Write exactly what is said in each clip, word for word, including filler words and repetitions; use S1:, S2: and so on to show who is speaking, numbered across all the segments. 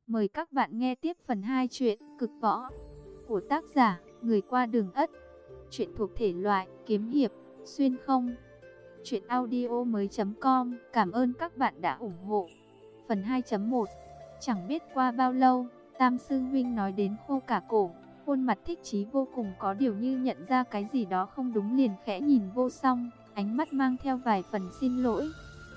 S1: Mời các bạn nghe tiếp phần hai truyện Cực Võ của tác giả Người Qua Đường Ất. Truyện thuộc thể loại kiếm hiệp, xuyên không. Truyện audio mới.com. Cảm ơn các bạn đã ủng hộ. Phần hai chấm một. Chẳng biết qua bao lâu, Tam sư huynh nói đến khô cả cổ, khuôn mặt Thích Chí vô cùng có điều như nhận ra cái gì đó không đúng, liền khẽ nhìn Vô Song, ánh mắt mang theo vài phần xin lỗi.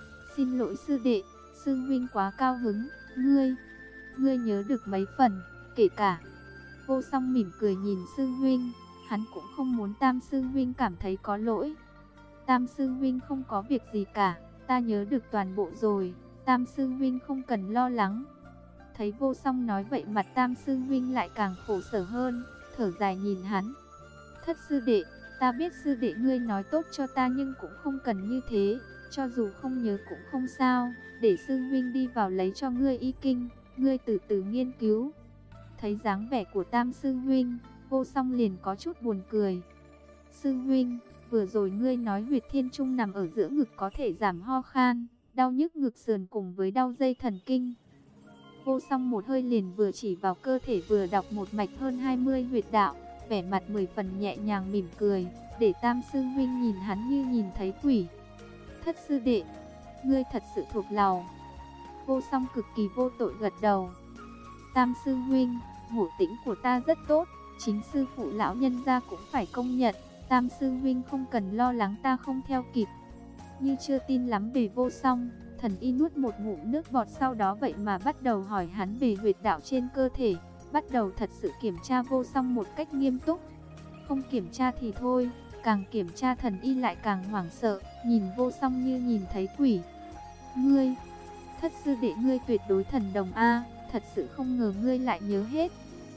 S1: Xin lỗi sư đệ, sư huynh quá cao hứng, ngươi, ngươi nhớ được mấy phần, kể cả. Vô Song mỉm cười nhìn sư huynh, hắn cũng không muốn Tam sư huynh cảm thấy có lỗi. Tam sư huynh không có việc gì cả, ta nhớ được toàn bộ rồi, Tam sư huynh không cần lo lắng. Thấy Vô Song nói vậy, mặt Tam sư huynh lại càng khổ sở hơn, thở dài nhìn hắn. Thất sư đệ, ta biết sư đệ ngươi nói tốt cho ta, nhưng cũng không cần như thế, cho dù không nhớ cũng không sao, để sư huynh đi vào lấy cho ngươi y kinh, ngươi từ từ nghiên cứu. Thấy dáng vẻ của Tam sư huynh, Vô Song liền có chút buồn cười. Sư huynh, vừa rồi ngươi nói huyệt thiên trung nằm ở giữa ngực có thể giảm ho khan, đau nhức ngực sườn cùng với đau dây thần kinh. Vô Song một hơi liền vừa chỉ vào cơ thể vừa đọc một mạch hơn hai mươi huyệt đạo, vẻ mặt mười phần nhẹ nhàng mỉm cười, để Tam sư huynh nhìn hắn như nhìn thấy quỷ. Thất sư đệ, ngươi thật sự thuộc lòng. Vô Song cực kỳ vô tội gật đầu. Tam sư huynh, ngộ tĩnh của ta rất tốt, chính sư phụ lão nhân gia cũng phải công nhận, Tam sư huynh không cần lo lắng ta không theo kịp. Như chưa tin lắm về Vô Song, Thần Y nuốt một ngụm nước bọt, sau đó vậy mà bắt đầu hỏi hắn về huyệt đạo trên cơ thể, bắt đầu thật sự kiểm tra Vô Song một cách nghiêm túc. Không kiểm tra thì thôi, càng kiểm tra Thần Y lại càng hoảng sợ, nhìn Vô Song như nhìn thấy quỷ. Ngươi, thất sư đệ ngươi tuyệt đối thần đồng a, thật sự không ngờ ngươi lại nhớ hết.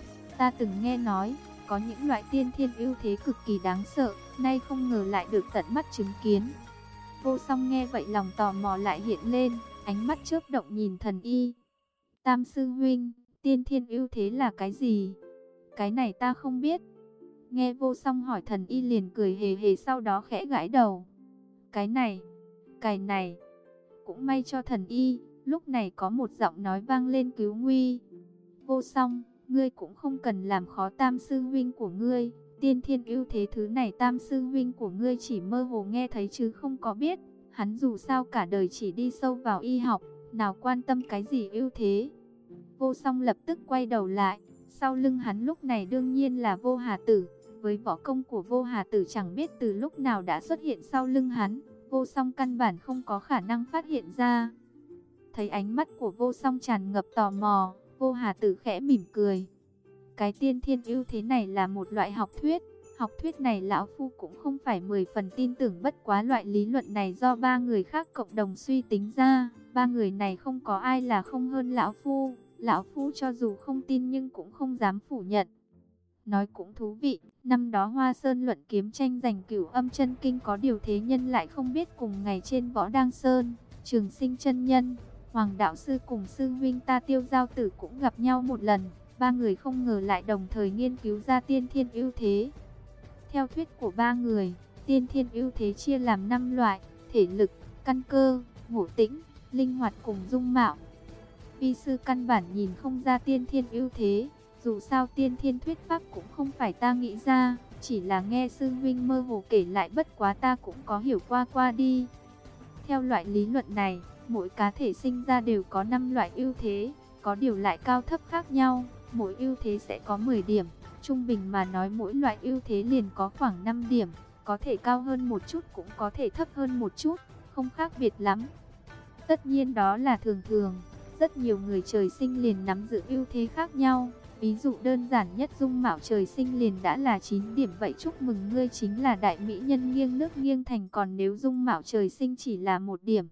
S1: Ta từng nghe nói, có những loại tiên thiên ưu thế cực kỳ đáng sợ, nay không ngờ lại được tận mắt chứng kiến. Vô Song nghe vậy lòng tò mò lại hiện lên, ánh mắt chớp động nhìn Thần Y. Tam sư huynh, tiên thiên ưu thế là cái gì? Cái này ta không biết. Nghe Vô Song hỏi, Thần Y liền cười hề hề, sau đó khẽ gãi đầu. Cái này, cái này, cũng may cho Thần Y, lúc này có một giọng nói vang lên cứu nguy. Vô Song, ngươi cũng không cần làm khó Tam sư huynh của ngươi. Tiên thiên ưu thế thứ này Tam sư huynh của ngươi chỉ mơ hồ nghe thấy chứ không có biết. Hắn dù sao cả đời chỉ đi sâu vào y học, nào quan tâm cái gì ưu thế. Vô Song lập tức quay đầu lại, sau lưng hắn lúc này đương nhiên là Vô Hà Tử. Với võ công của Vô Hà Tử chẳng biết từ lúc nào đã xuất hiện sau lưng hắn, Vô Song căn bản không có khả năng phát hiện ra. Thấy ánh mắt của Vô Song tràn ngập tò mò, Vô Hà Tử khẽ mỉm cười. Cái tiên thiên ưu thế này là một loại học thuyết. Học thuyết này lão phu cũng không phải mười phần tin tưởng, bất quá loại lý luận này do ba người khác cộng đồng suy tính ra. Ba người này không có ai là không hơn lão phu. Lão phu cho dù không tin nhưng cũng không dám phủ nhận. Nói cũng thú vị, năm đó Hoa Sơn luận kiếm tranh giành Cửu Âm chân kinh, có điều thế nhân lại không biết cùng ngày trên Võ Đăng Sơn, Trường Sinh chân nhân, Hoàng đạo sư cùng sư huynh ta Tiêu Giao Tử cũng gặp nhau một lần. Ba người không ngờ lại đồng thời nghiên cứu ra tiên thiên ưu thế. Theo thuyết của ba người, tiên thiên ưu thế chia làm năm loại: thể lực, căn cơ, ngộ tĩnh, linh hoạt cùng dung mạo. Vi sư căn bản nhìn không ra tiên thiên ưu thế, dù sao tiên thiên thuyết pháp cũng không phải ta nghĩ ra, chỉ là nghe sư huynh mơ hồ kể lại, bất quá ta cũng có hiểu qua qua đi. Theo loại lý luận này, mỗi cá thể sinh ra đều có năm loại ưu thế, có điều lại cao thấp khác nhau, mỗi ưu thế sẽ có mười điểm. Trung bình mà nói mỗi loại ưu thế liền có khoảng năm điểm, có thể cao hơn một chút cũng có thể thấp hơn một chút, không khác biệt lắm. Tất nhiên đó là thường thường, rất nhiều người trời sinh liền nắm giữ ưu thế khác nhau. Ví dụ đơn giản nhất, dung mạo trời sinh liền đã là chín điểm, vậy chúc mừng ngươi chính là đại mỹ nhân nghiêng nước nghiêng thành. Còn nếu dung mạo trời sinh chỉ là một điểm,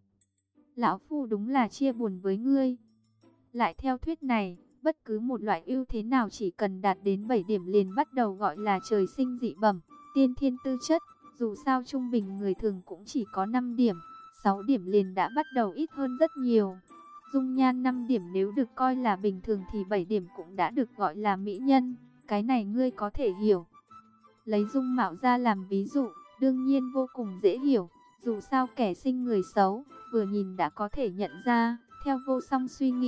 S1: lão phu đúng là chia buồn với ngươi. Lại theo thuyết này, bất cứ một loại ưu thế nào chỉ cần đạt đến bảy điểm liền bắt đầu gọi là trời sinh dị bẩm, tiên thiên tư chất. Dù sao trung bình người thường cũng chỉ có năm điểm, sáu điểm liền đã bắt đầu ít hơn rất nhiều. Dung nhan năm điểm nếu được coi là bình thường thì bảy điểm cũng đã được gọi là mỹ nhân, cái này ngươi có thể hiểu. Lấy dung mạo ra làm ví dụ, đương nhiên vô cùng dễ hiểu, dù sao kẻ sinh người xấu, vừa nhìn đã có thể nhận ra. Theo Vô Song suy nghĩ,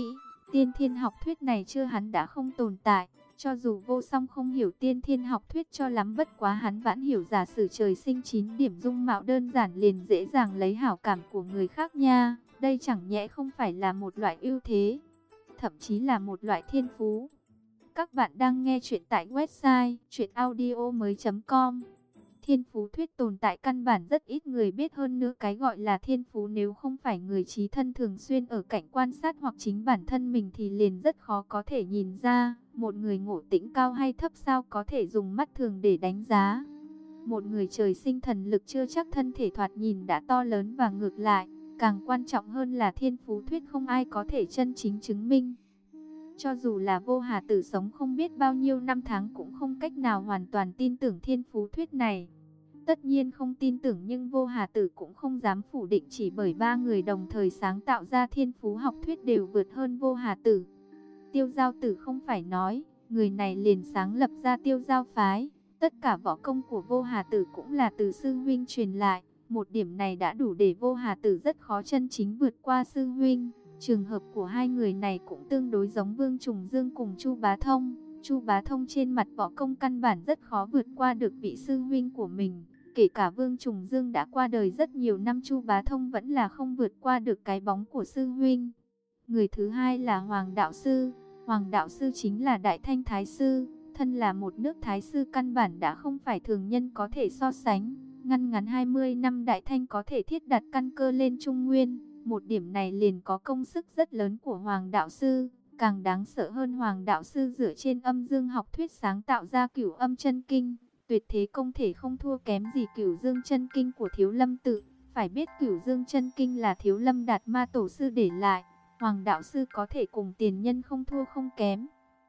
S1: Tiên thiên học thuyết này chưa hắn đã không tồn tại. Cho dù Vô Song không hiểu tiên thiên học thuyết cho lắm, bất quá hắn vẫn hiểu giả sử trời sinh chín điểm dung mạo đơn giản liền dễ dàng lấy hảo cảm của người khác nha. Đây chẳng nhẽ không phải là một loại ưu thế, thậm chí là một loại thiên phú. Các bạn đang nghe chuyện tại website truyện audio mới chấm com. Thiên phú thuyết tồn tại căn bản rất ít người biết, hơn nữa cái gọi là thiên phú nếu không phải người trí thân thường xuyên ở cạnh quan sát hoặc chính bản thân mình thì liền rất khó có thể nhìn ra. Một người ngộ tĩnh cao hay thấp sao có thể dùng mắt thường để đánh giá. Một người trời sinh thần lực chưa chắc thân thể thoạt nhìn đã to lớn và ngược lại. Càng quan trọng hơn là thiên phú thuyết không ai có thể chân chính chứng minh. Cho dù là Vô Hà Tử sống không biết bao nhiêu năm tháng cũng không cách nào hoàn toàn tin tưởng thiên phú thuyết này. Tất nhiên không tin tưởng, nhưng Vô Hà Tử cũng không dám phủ định chỉ bởi ba người đồng thời sáng tạo ra thiên phú học thuyết đều vượt hơn Vô Hà Tử. Tiêu Giao Tử không phải nói, người này liền sáng lập ra Tiêu Giao phái. Tất cả võ công của Vô Hà Tử cũng là từ sư huynh truyền lại. Một điểm này đã đủ để Vô Hà Tử rất khó chân chính vượt qua sư huynh. Trường hợp của hai người này cũng tương đối giống Vương Trùng Dương cùng Chu Bá Thông. Chu Bá Thông trên mặt võ công căn bản rất khó vượt qua được vị sư huynh của mình. Kể cả Vương Trùng Dương đã qua đời rất nhiều năm, Chu Bá Thông vẫn là không vượt qua được cái bóng của sư huynh. Người thứ hai là Hoàng Đạo Sư. Hoàng Đạo Sư chính là Đại Thanh Thái Sư. Thân là một nước Thái Sư căn bản đã không phải thường nhân có thể so sánh. Ngăn ngắn hai mươi năm Đại Thanh có thể thiết đặt căn cơ lên Trung Nguyên. Một điểm này liền có công sức rất lớn của Hoàng Đạo Sư. Càng đáng sợ hơn, Hoàng Đạo Sư dựa trên âm dương học thuyết sáng tạo ra Cửu Âm Chân Kinh. Tuyệt thế công thể không thua kém gì Cửu Dương Chân Kinh của Thiếu Lâm Tự. Phải biết Cửu Dương Chân Kinh là Thiếu Lâm Đạt Ma Tổ sư để lại. Hoàng Đạo Sư có thể cùng tiền nhân không thua không kém.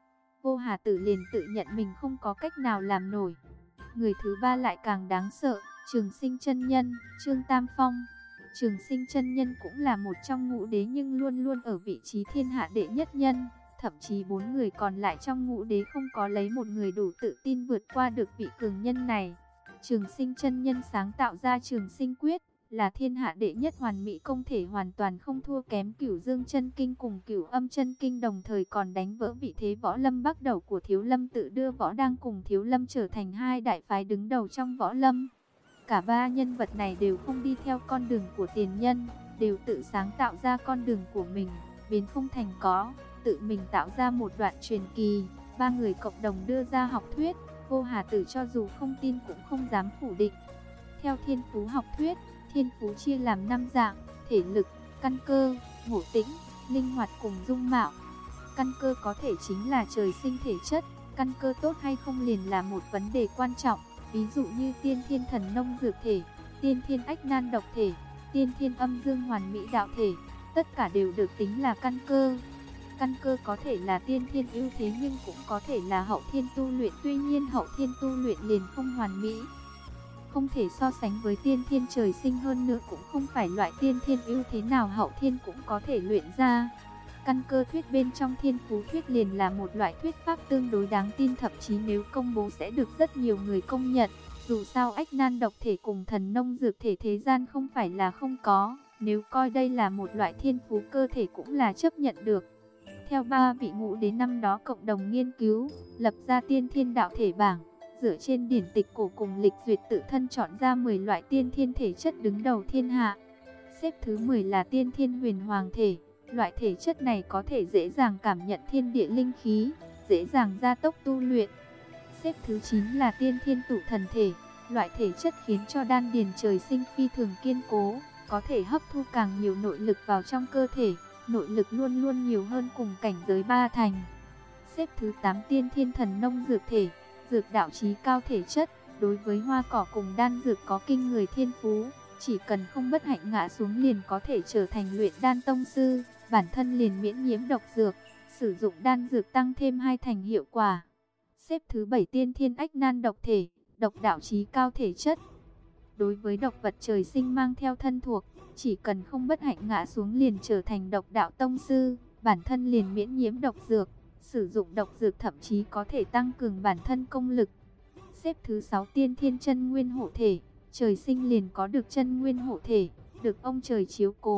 S1: Vô Hà Tử liền tự nhận mình không có cách nào làm nổi. Người thứ ba lại càng đáng sợ, Trường Sinh Chân Nhân, Trương Tam Phong. Trường Sinh Chân Nhân cũng là một trong ngũ đế nhưng luôn luôn ở vị trí thiên hạ đệ nhất nhân. Thậm chí bốn người còn lại trong ngũ đế không có lấy một người đủ tự tin vượt qua được vị cường nhân này. Trường Sinh Chân Nhân sáng tạo ra Trường Sinh Quyết, là thiên hạ đệ nhất hoàn mỹ công thể, hoàn toàn không thua kém Cửu Dương Chân Kinh cùng Cửu Âm Chân Kinh, đồng thời còn đánh vỡ vị thế võ lâm bắt đầu của Thiếu Lâm Tự, đưa Võ Đang cùng Thiếu Lâm trở thành hai đại phái đứng đầu trong võ lâm. Cả ba nhân vật này đều không đi theo con đường của tiền nhân, đều tự sáng tạo ra con đường của mình, biến không thành có, tự mình tạo ra một đoạn truyền kỳ. Ba người cộng đồng đưa ra học thuyết, Vô Hà Tử cho dù không tin cũng không dám phủ định. Theo thiên phú học thuyết, thiên phú chia làm năm dạng: thể lực, căn cơ, ngộ tĩnh, linh hoạt cùng dung mạo. Căn cơ có thể chính là trời sinh thể chất, căn cơ tốt hay không liền là một vấn đề quan trọng. Ví dụ như tiên thiên thần nông dược thể, tiên thiên ách nan độc thể, tiên thiên âm dương hoàn mỹ đạo thể, tất cả đều được tính là căn cơ. Căn cơ có thể là tiên thiên ưu thế nhưng cũng có thể là hậu thiên tu luyện, tuy nhiên hậu thiên tu luyện liền không hoàn mỹ, không thể so sánh với tiên thiên trời sinh, hơn nữa cũng không phải loại tiên thiên ưu thế nào hậu thiên cũng có thể luyện ra. Căn cơ thuyết bên trong thiên phú thuyết liền là một loại thuyết pháp tương đối đáng tin, thậm chí nếu công bố sẽ được rất nhiều người công nhận. Dù sao ách nan độc thể cùng thần nông dược thể thế gian không phải là không có, nếu coi đây là một loại thiên phú cơ thể cũng là chấp nhận được. Theo ba vị ngũ đế năm đó cộng đồng nghiên cứu, lập ra tiên thiên đạo thể bảng, dựa trên điển tịch cổ cùng lịch duyệt tự thân chọn ra mười loại tiên thiên thể chất đứng đầu thiên hạ. Xếp thứ mười là tiên thiên huyền hoàng thể. Loại thể chất này có thể dễ dàng cảm nhận thiên địa linh khí, dễ dàng gia tốc tu luyện. Xếp thứ chín là tiên thiên tụ thần thể. Loại thể chất khiến cho đan điền trời sinh phi thường kiên cố, có thể hấp thu càng nhiều nội lực vào trong cơ thể. Nội lực luôn luôn nhiều hơn cùng cảnh giới ba thành. Xếp thứ tám tiên thiên thần nông dược thể. Dược đạo chí cao thể chất, đối với hoa cỏ cùng đan dược có kinh người thiên phú. Chỉ cần không bất hạnh ngã xuống liền có thể trở thành luyện đan tông sư, bản thân liền miễn nhiễm độc dược, sử dụng đan dược tăng thêm hai thành hiệu quả. Xếp thứ bảy tiên thiên ách nan độc thể, độc đạo chí cao thể chất. Đối với độc vật trời sinh mang theo thân thuộc, chỉ cần không bất hạnh ngã xuống liền trở thành độc đạo tông sư, bản thân liền miễn nhiễm độc dược, sử dụng độc dược thậm chí có thể tăng cường bản thân công lực. Xếp thứ sáu tiên thiên chân nguyên hộ thể. Trời sinh liền có được chân nguyên hộ thể, được ông trời chiếu cố,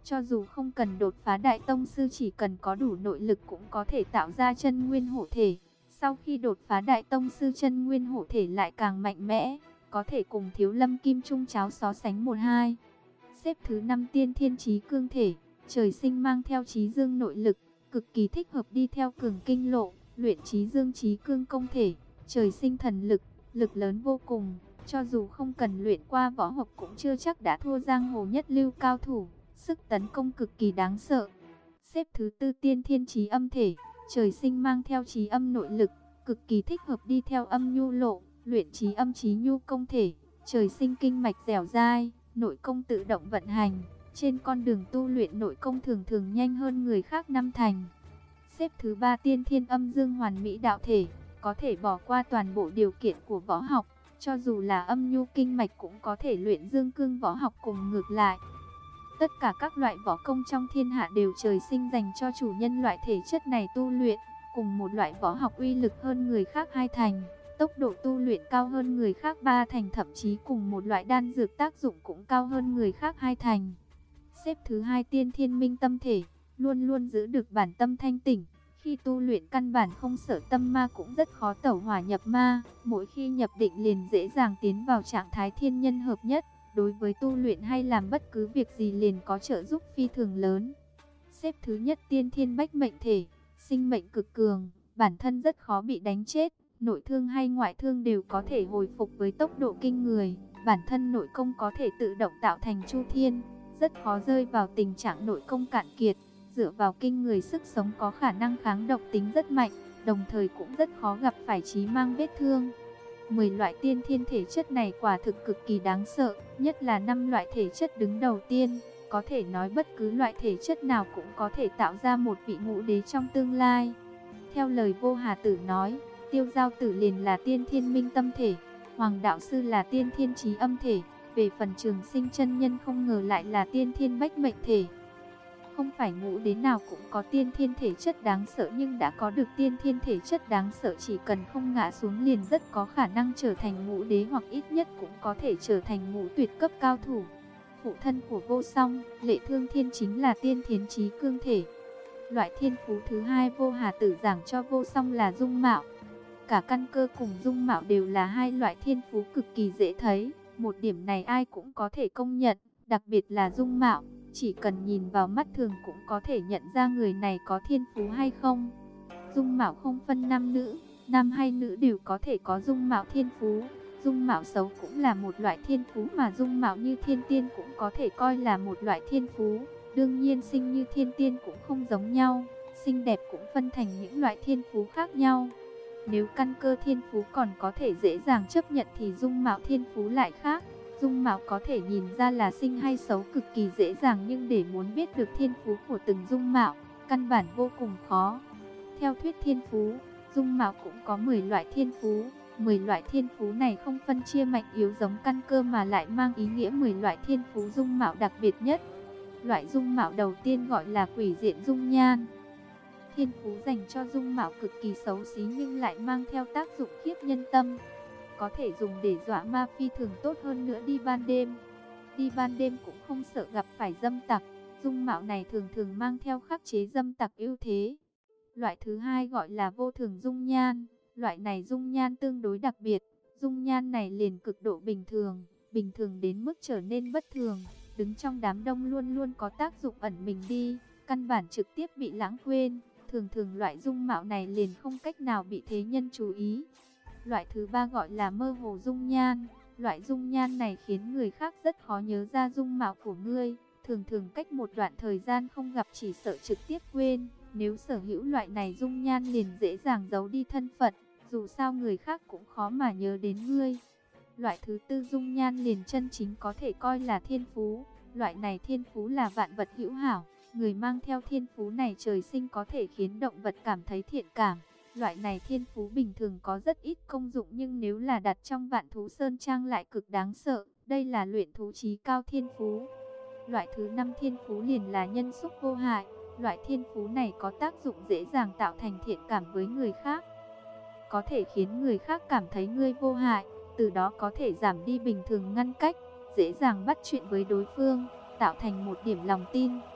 S1: Cho dù không cần đột phá đại tông sư, chỉ cần có đủ nội lực cũng có thể tạo ra chân nguyên hổ thể. Sau khi đột phá đại tông sư, chân nguyên hổ thể lại càng mạnh mẽ, có thể cùng Thiếu Lâm Kim Trung Cháo so sánh một hai. Xếp thứ năm tiên thiên chí cương thể, trời sinh mang theo chí dương nội lực, cực kỳ thích hợp đi theo cường kinh lộ, luyện chí dương chí cương công thể, trời sinh thần lực, lực lớn vô cùng, cho dù không cần luyện qua võ học cũng chưa chắc đã thua giang hồ nhất lưu cao thủ, sức tấn công cực kỳ đáng sợ. Xếp thứ tư tiên thiên chí âm thể, trời sinh mang theo chí âm nội lực, cực kỳ thích hợp đi theo âm nhu lộ, luyện chí âm chí nhu công thể, trời sinh kinh mạch dẻo dai, nội công tự động vận hành, trên con đường tu luyện nội công thường thường nhanh hơn người khác năm thành. Xếp thứ ba tiên thiên âm dương hoàn mỹ đạo thể, có thể bỏ qua toàn bộ điều kiện của võ học, cho dù là âm nhu kinh mạch cũng có thể luyện dương cương võ học cùng ngược lại. Tất cả các loại võ công trong thiên hạ đều trời sinh dành cho chủ nhân loại thể chất này tu luyện, cùng một loại võ học uy lực hơn người khác hai thành, tốc độ tu luyện cao hơn người khác ba thành, thậm chí cùng một loại đan dược tác dụng cũng cao hơn người khác hai thành. Xếp thứ hai tiên thiên minh tâm thể, luôn luôn giữ được bản tâm thanh tỉnh, khi tu luyện căn bản không sợ tâm ma, cũng rất khó tẩu hỏa nhập ma, mỗi khi nhập định liền dễ dàng tiến vào trạng thái thiên nhân hợp nhất, đối với tu luyện hay làm bất cứ việc gì liền có trợ giúp phi thường lớn. Xếp thứ nhất tiên thiên bách mệnh thể, sinh mệnh cực cường, bản thân rất khó bị đánh chết, nội thương hay ngoại thương đều có thể hồi phục với tốc độ kinh người, bản thân nội công có thể tự động tạo thành chu thiên, rất khó rơi vào tình trạng nội công cạn kiệt, dựa vào kinh người sức sống có khả năng kháng độc tính rất mạnh, đồng thời cũng rất khó gặp phải chí mang vết thương. mười loại tiên thiên thể chất này quả thực cực kỳ đáng sợ, nhất là năm loại thể chất đứng đầu tiên, có thể nói bất cứ loại thể chất nào cũng có thể tạo ra một vị ngũ đế trong tương lai. Theo lời Vô Hà Tử nói, Tiêu Giao Tử liền là tiên thiên minh tâm thể, Hoàng Đạo Sư là tiên thiên chí âm thể, về phần Trường Sinh chân nhân không ngờ lại là tiên thiên bách mệnh thể. Không phải ngũ đế nào cũng có tiên thiên thể chất đáng sợ, nhưng đã có được tiên thiên thể chất đáng sợ chỉ cần không ngã xuống liền rất có khả năng trở thành ngũ đế, hoặc ít nhất cũng có thể trở thành ngũ tuyệt cấp cao thủ. Phụ thân của Vô Song, Lệ Thương Thiên chính là tiên thiên chí cương thể. Loại thiên phú thứ hai Vô Hà Tử giảng cho Vô Song là dung mạo. Cả căn cơ cùng dung mạo đều là hai loại thiên phú cực kỳ dễ thấy, một điểm này ai cũng có thể công nhận, đặc biệt là dung mạo. Chỉ cần nhìn vào mắt thường cũng có thể nhận ra người này có thiên phú hay không. Dung mạo không phân nam nữ, nam hay nữ đều có thể có dung mạo thiên phú. Dung mạo xấu cũng là một loại thiên phú, mà dung mạo như thiên tiên cũng có thể coi là một loại thiên phú. Đương nhiên sinh như thiên tiên cũng không giống nhau, xinh đẹp cũng phân thành những loại thiên phú khác nhau. Nếu căn cơ thiên phú còn có thể dễ dàng chấp nhận thì dung mạo thiên phú lại khác. Dung mạo có thể nhìn ra là xinh hay xấu cực kỳ dễ dàng, nhưng để muốn biết được thiên phú của từng dung mạo, căn bản vô cùng khó. Theo thuyết thiên phú, dung mạo cũng có mười loại thiên phú. mười loại thiên phú này không phân chia mạnh yếu giống căn cơ, mà lại mang ý nghĩa mười loại thiên phú dung mạo đặc biệt nhất. Loại dung mạo đầu tiên gọi là quỷ diện dung nhan. Thiên phú dành cho dung mạo cực kỳ xấu xí nhưng lại mang theo tác dụng khiếp nhân tâm, có thể dùng để dọa ma, phi thường tốt hơn nữa đi ban đêm. Đi ban đêm cũng không sợ gặp phải dâm tặc, dung mạo này thường thường mang theo khắc chế dâm tặc ưu thế. Loại thứ hai gọi là vô thường dung nhan, loại này dung nhan tương đối đặc biệt, dung nhan này liền cực độ bình thường, bình thường đến mức trở nên bất thường, đứng trong đám đông luôn luôn có tác dụng ẩn mình đi, căn bản trực tiếp bị lãng quên. Thường thường loại dung mạo này liền không cách nào bị thế nhân chú ý. Loại thứ ba gọi là mơ hồ dung nhan. Loại dung nhan này khiến người khác rất khó nhớ ra dung mạo của ngươi. Thường thường cách một đoạn thời gian không gặp chỉ sợ trực tiếp quên. Nếu sở hữu loại này dung nhan liền dễ dàng giấu đi thân phận, dù sao người khác cũng khó mà nhớ đến ngươi. Loại thứ tư dung nhan liền chân chính có thể coi là thiên phú. Loại này thiên phú là vạn vật hữu hảo. Người mang theo thiên phú này trời sinh có thể khiến động vật cảm thấy thiện cảm. Loại này thiên phú bình thường có rất ít công dụng, nhưng nếu là đặt trong vạn thú sơn trang lại cực đáng sợ. Đây là luyện thú chí cao thiên phú. Loại thứ năm thiên phú liền là nhân xúc vô hại. Loại thiên phú này có tác dụng dễ dàng tạo thành thiện cảm với người khác, có thể khiến người khác cảm thấy ngươi vô hại, từ đó có thể giảm đi bình thường ngăn cách, dễ dàng bắt chuyện với đối phương, tạo thành một điểm lòng tin.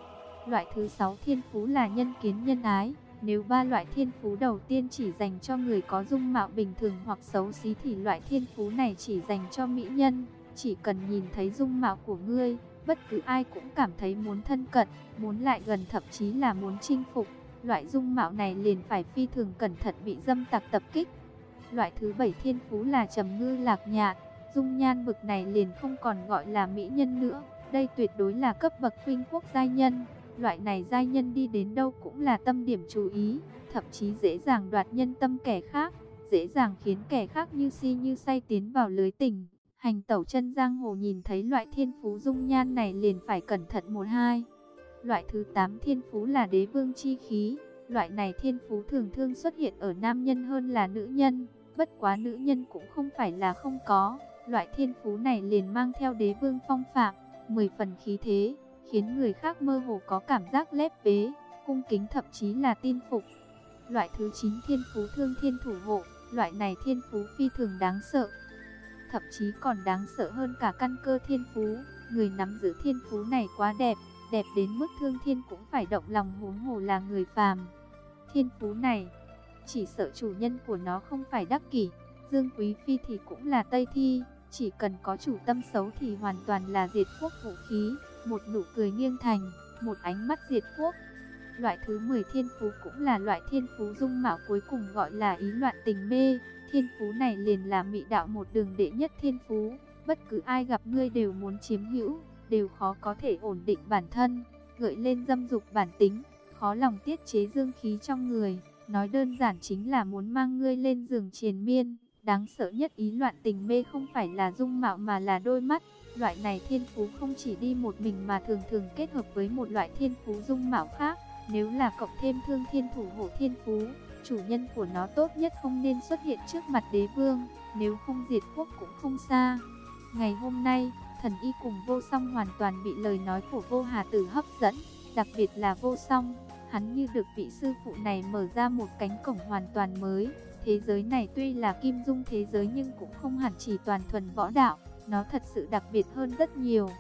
S1: Loại thứ sáu thiên phú là nhân kiến nhân ái. Nếu ba loại thiên phú đầu tiên chỉ dành cho người có dung mạo bình thường hoặc xấu xí thì loại thiên phú này chỉ dành cho mỹ nhân. Chỉ cần nhìn thấy dung mạo của ngươi, bất cứ ai cũng cảm thấy muốn thân cận, muốn lại gần, thậm chí là muốn chinh phục. Loại dung mạo này liền phải phi thường cẩn thận bị dâm tặc tập kích. Loại thứ bảy thiên phú là trầm ngư lạc nhạn. Dung nhan bực này liền không còn gọi là mỹ nhân nữa. Đây tuyệt đối là cấp bậc khuynh quốc giai nhân. Loại này giai nhân đi đến đâu cũng là tâm điểm chú ý, thậm chí dễ dàng đoạt nhân tâm kẻ khác, dễ dàng khiến kẻ khác như si như say tiến vào lưới tình. Hành tẩu chân giang hồ nhìn thấy loại thiên phú dung nhan này liền phải cẩn thận một hai. Loại thứ tám thiên phú là đế vương chi khí. Loại này thiên phú thường thường xuất hiện ở nam nhân hơn là nữ nhân, bất quá nữ nhân cũng không phải là không có. Loại thiên phú này liền mang theo đế vương phong phạm, mười phần khí thế, khiến người khác mơ hồ có cảm giác lép vế, cung kính, thậm chí là tin phục. Loại thứ chín thiên phú thương thiên thủ hộ. Loại này thiên phú phi thường đáng sợ, thậm chí còn đáng sợ hơn cả căn cơ thiên phú. Người nắm giữ thiên phú này quá đẹp, đẹp đến mức thương thiên cũng phải động lòng, huống hồ là người phàm. Thiên phú này, chỉ sợ chủ nhân của nó không phải Đắc Kỷ, Dương Quý Phi thì cũng là Tây Thi, chỉ cần có chủ tâm xấu thì hoàn toàn là diệt quốc vũ khí. Một nụ cười nghiêng thành, một ánh mắt diệt quốc. Loại thứ mười thiên phú cũng là loại thiên phú dung mạo cuối cùng, gọi là ý loạn tình mê. Thiên phú này liền là mị đạo một đường đệ nhất thiên phú. Bất cứ ai gặp ngươi đều muốn chiếm hữu, đều khó có thể ổn định bản thân, gợi lên dâm dục bản tính, khó lòng tiết chế dương khí trong người. Nói đơn giản chính là muốn mang ngươi lên giường triền miên. Đáng sợ nhất ý loạn tình mê không phải là dung mạo mà là đôi mắt. Loại này thiên phú không chỉ đi một mình mà thường thường kết hợp với một loại thiên phú dung mạo khác. Nếu là cộng thêm thương thiên thủ hộ thiên phú, chủ nhân của nó tốt nhất không nên xuất hiện trước mặt đế vương, nếu không diệt quốc cũng không xa. Ngày hôm nay, Thần Y cùng Vô Song hoàn toàn bị lời nói của Vô Hà Tử hấp dẫn, đặc biệt là Vô Song, hắn như được vị sư phụ này mở ra một cánh cổng hoàn toàn mới. Thế giới này tuy là kim dung thế giới nhưng cũng không hẳn chỉ toàn thuần võ đạo, nó thật sự đặc biệt hơn rất nhiều.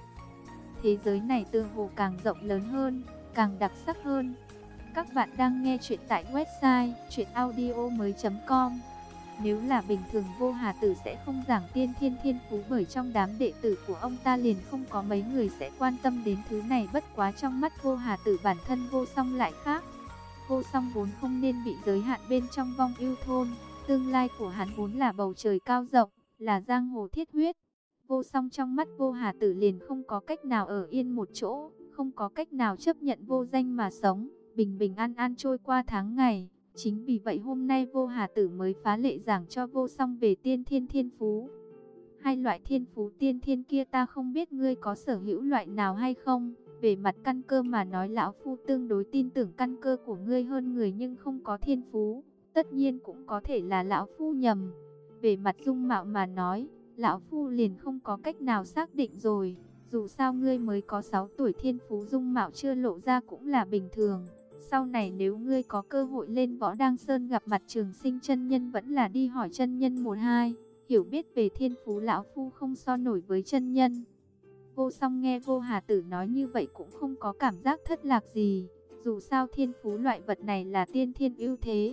S1: Thế giới này tựa hồ càng rộng lớn hơn, càng đặc sắc hơn. Các bạn đang nghe chuyện tại website truyện audio mới chấm com. Nếu là bình thường Vô Hà Tử sẽ không giảng tiên thiên thiên phú, bởi trong đám đệ tử của ông ta liền không có mấy người sẽ quan tâm đến thứ này. Bất quá trong mắt Vô Hà Tử bản thân Vô Song lại khác. Vô Song vốn không nên bị giới hạn bên trong vong ưu thôn, tương lai của hắn vốn là bầu trời cao rộng, là giang hồ thiết huyết. Vô Song trong mắt Vô Hà Tử liền không có cách nào ở yên một chỗ, không có cách nào chấp nhận vô danh mà sống, bình bình an an trôi qua tháng ngày. Chính vì vậy hôm nay Vô Hà Tử mới phá lệ giảng cho Vô Song về tiên thiên thiên phú. Hai loại thiên phú tiên thiên kia ta không biết ngươi có sở hữu loại nào hay không. Về mặt căn cơ mà nói, lão phu tương đối tin tưởng căn cơ của ngươi hơn người, nhưng không có thiên phú, tất nhiên cũng có thể là lão phu nhầm. Về mặt dung mạo mà nói, lão phu liền không có cách nào xác định rồi. Dù sao ngươi mới có sáu tuổi, thiên phú dung mạo chưa lộ ra cũng là bình thường. Sau này nếu ngươi có cơ hội lên Võ Đăng Sơn gặp mặt Trường Sinh chân nhân, vẫn là đi hỏi chân nhân một hai, hiểu biết về thiên phú lão phu không so nổi với chân nhân. Vô Song nghe Vô Hà Tử nói như vậy cũng không có cảm giác thất lạc gì. Dù sao thiên phú loại vật này là tiên thiên ưu thế,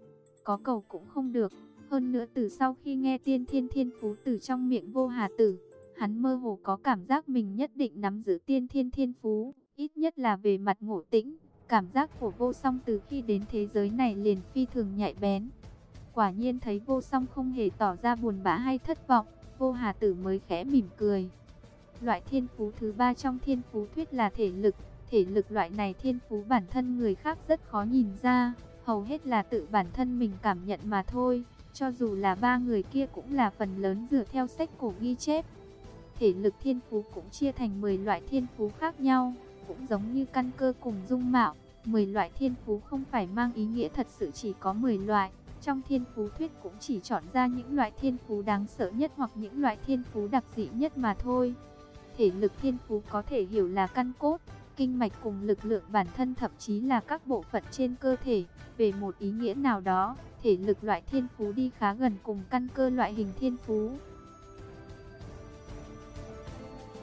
S1: có cầu cũng không được. Hơn nữa từ sau khi nghe tiên thiên thiên phú từ trong miệng Vô Hà Tử, hắn mơ hồ có cảm giác mình nhất định nắm giữ tiên thiên thiên phú, ít nhất là về mặt ngộ tĩnh. Cảm giác của Vô Song từ khi đến thế giới này liền phi thường nhạy bén. Quả nhiên thấy Vô Song không hề tỏ ra buồn bã hay thất vọng, Vô Hà Tử mới khẽ mỉm cười. Loại thiên phú thứ ba trong thiên phú thuyết là thể lực. Thể lực loại này thiên phú bản thân người khác rất khó nhìn ra, hầu hết là tự bản thân mình cảm nhận mà thôi. Cho dù là ba người kia cũng là phần lớn dựa theo sách cổ ghi chép. Thể lực thiên phú cũng chia thành mười loại thiên phú khác nhau, cũng giống như căn cơ cùng dung mạo. mười loại thiên phú không phải mang ý nghĩa thật sự chỉ có mười loại. Trong thiên phú thuyết cũng chỉ chọn ra những loại thiên phú đáng sợ nhất hoặc những loại thiên phú đặc dị nhất mà thôi. Thể lực thiên phú có thể hiểu là căn cốt, kinh mạch cùng lực lượng bản thân, thậm chí là các bộ phận trên cơ thể. Về một ý nghĩa nào đó, thể lực loại thiên phú đi khá gần cùng căn cơ loại hình thiên phú.